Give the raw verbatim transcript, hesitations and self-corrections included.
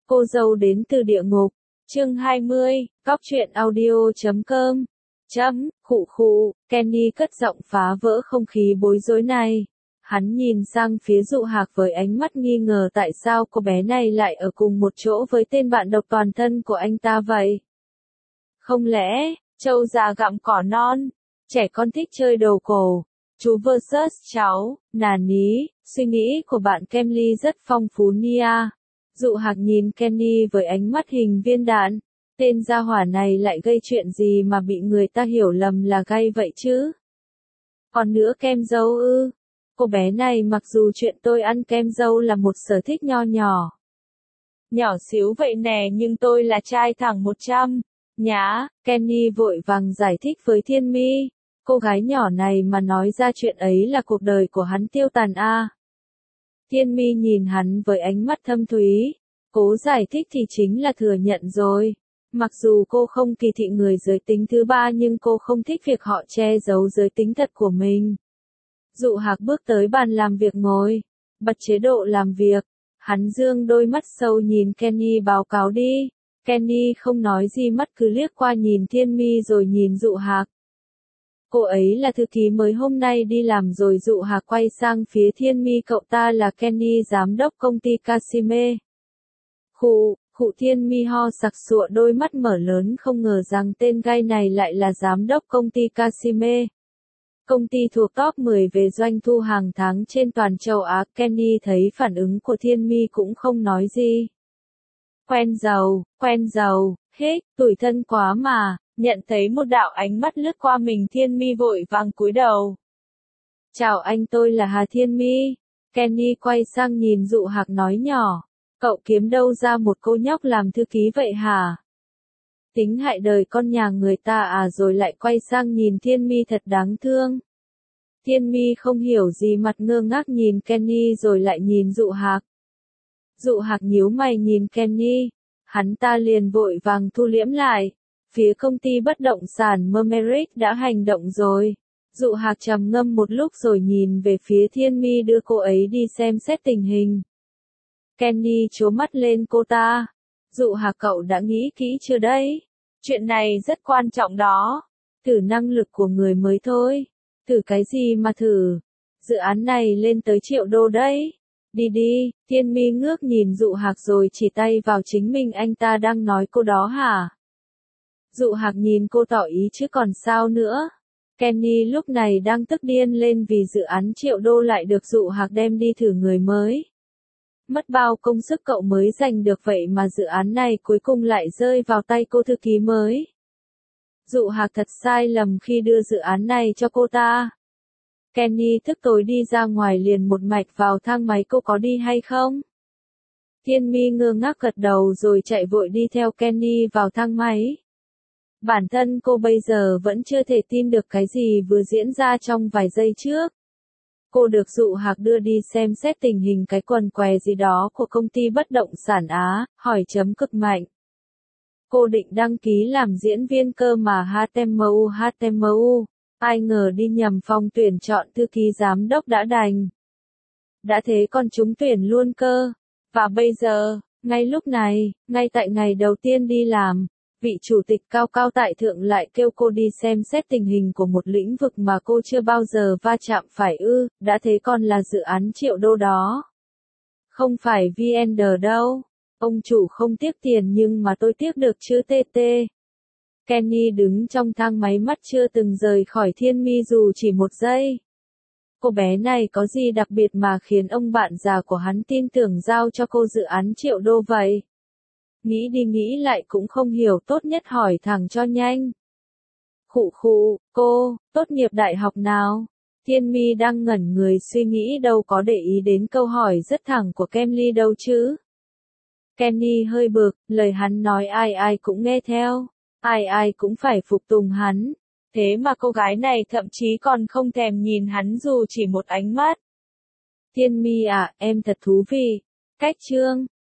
Cô dâu đến từ địa ngục, chương hai mươi, Cóc truyện audio chấm com. Chấm, khụ khụ, Kenny cất giọng phá vỡ không khí bối rối này. Hắn nhìn sang phía Dụ Hạc với ánh mắt nghi ngờ tại sao cô bé này lại ở cùng một chỗ với tên bạn độc toàn thân của anh ta vậy. Không lẽ, trâu già gặm cỏ non, trẻ con thích chơi đồ cổ, chú versus cháu, nà ní, suy nghĩ của bạn Kenny rất phong phú Nia. Dụ Hạc nhìn Kenny với ánh mắt hình viên đạn, tên gia hỏa này lại gây chuyện gì mà bị người ta hiểu lầm là gay vậy chứ? Còn nữa kem dâu ư? Cô bé này mặc dù chuyện tôi ăn kem dâu là một sở thích nho nhỏ. Nhỏ xíu vậy nè nhưng tôi là trai thẳng một trăm. Nhá, Kenny vội vàng giải thích với Thiên Mi. Cô gái nhỏ này mà nói ra chuyện ấy là cuộc đời của hắn tiêu tàn a. À. Thiên Mi nhìn hắn với ánh mắt thâm thúy. Cố giải thích thì chính là thừa nhận rồi. Mặc dù cô không kỳ thị người giới tính thứ ba nhưng cô không thích việc họ che giấu giới tính thật của mình. Dụ Hạc bước tới bàn làm việc ngồi, bật chế độ làm việc. Hắn dương đôi mắt sâu nhìn Kenny báo cáo đi. Kenny không nói gì mắt cứ liếc qua nhìn Thiên Mi rồi nhìn Dụ Hạc. Cô ấy là thư ký mới hôm nay đi làm rồi. Dụ Hạc quay sang phía Thiên Mi, cậu ta là Kenny giám đốc công ty Casime. Khụ, khụ Thiên Mi ho sặc sụa đôi mắt mở lớn không ngờ rằng tên gai này lại là giám đốc công ty Casime. Công ty thuộc top mười về doanh thu hàng tháng trên toàn châu Á. Kenny thấy phản ứng của Thiên Mi cũng không nói gì. Quen giàu, quen giàu, hết, tủi thân quá mà. Nhận thấy một đạo ánh mắt lướt qua mình Thiên Mi vội vàng cúi đầu. Chào anh, tôi là Hà Thiên Mi. Kenny quay sang nhìn Dụ Hạc nói nhỏ. Cậu kiếm đâu ra một cô nhóc làm thư ký vậy hả? Tính hại đời con nhà người ta à? Rồi lại quay sang nhìn Thiên Mi thật đáng thương. Thiên Mi không hiểu gì mặt ngơ ngác nhìn Kenny rồi lại nhìn Dụ Hạc. Dụ Hạc nhíu mày nhìn Kenny. Hắn ta liền vội vàng thu liễm lại. Phía công ty bất động sản Mermeric đã hành động rồi. Dụ Hạc trầm ngâm một lúc rồi nhìn về phía Thiên Mi đưa cô ấy đi xem xét tình hình. Kenny trố mắt lên cô ta. Dụ Hạc, cậu đã nghĩ kỹ chưa đấy? Chuyện này rất quan trọng đó. Thử năng lực của người mới thôi. Thử cái gì mà thử? Dự án này lên tới triệu đô đấy. Đi đi, Thiên Mi ngước nhìn Dụ Hạc rồi chỉ tay vào chính mình. Anh ta đang nói cô đó hả? Dụ Hạc nhìn cô tỏ ý chứ còn sao nữa. Kenny lúc này đang tức điên lên vì dự án triệu đô lại được Dụ Hạc đem đi thử người mới. Mất bao công sức cậu mới giành được vậy mà dự án này cuối cùng lại rơi vào tay cô thư ký mới. Dụ Hạc thật sai lầm khi đưa dự án này cho cô ta. Kenny thức tối đi ra ngoài liền một mạch vào thang máy. Cô có đi hay không? Thiên Mi ngơ ngác gật đầu rồi chạy vội đi theo Kenny vào thang máy. Bản thân cô bây giờ vẫn chưa thể tin được cái gì vừa diễn ra trong vài giây trước. Cô được Dụ Hạc đưa đi xem xét tình hình cái quần què gì đó của công ty bất động sản Á, hỏi chấm cực mạnh. Cô định đăng ký làm diễn viên cơ mà hát em u hát em u, ai ngờ đi nhầm phòng tuyển chọn thư ký giám đốc đã đành. Đã thế còn trúng tuyển luôn cơ. Và bây giờ, ngay lúc này, ngay tại ngày đầu tiên đi làm, vị chủ tịch cao cao tại thượng lại kêu cô đi xem xét tình hình của một lĩnh vực mà cô chưa bao giờ va chạm phải ư, đã thế còn là dự án triệu đô đó. Không phải Vender đâu. Ông chủ không tiếc tiền nhưng mà tôi tiếc được chứ tê tê. Kenny đứng trong thang máy mắt chưa từng rời khỏi Thiên Mi dù chỉ một giây. Cô bé này có gì đặc biệt mà khiến ông bạn già của hắn tin tưởng giao cho cô dự án triệu đô vậy? Nghĩ đi nghĩ lại cũng không hiểu, tốt nhất hỏi thẳng cho nhanh. Khụ khụ, cô, tốt nghiệp đại học nào? Thiên Mi đang ngẩn người suy nghĩ đâu có để ý đến câu hỏi rất thẳng của Kenny đâu chứ. Kenny hơi bực, lời hắn nói ai ai cũng nghe theo, ai ai cũng phải phục tùng hắn. Thế mà cô gái này thậm chí còn không thèm nhìn hắn dù chỉ một ánh mắt. Thiên Mi à, em thật thú vị. Cách chương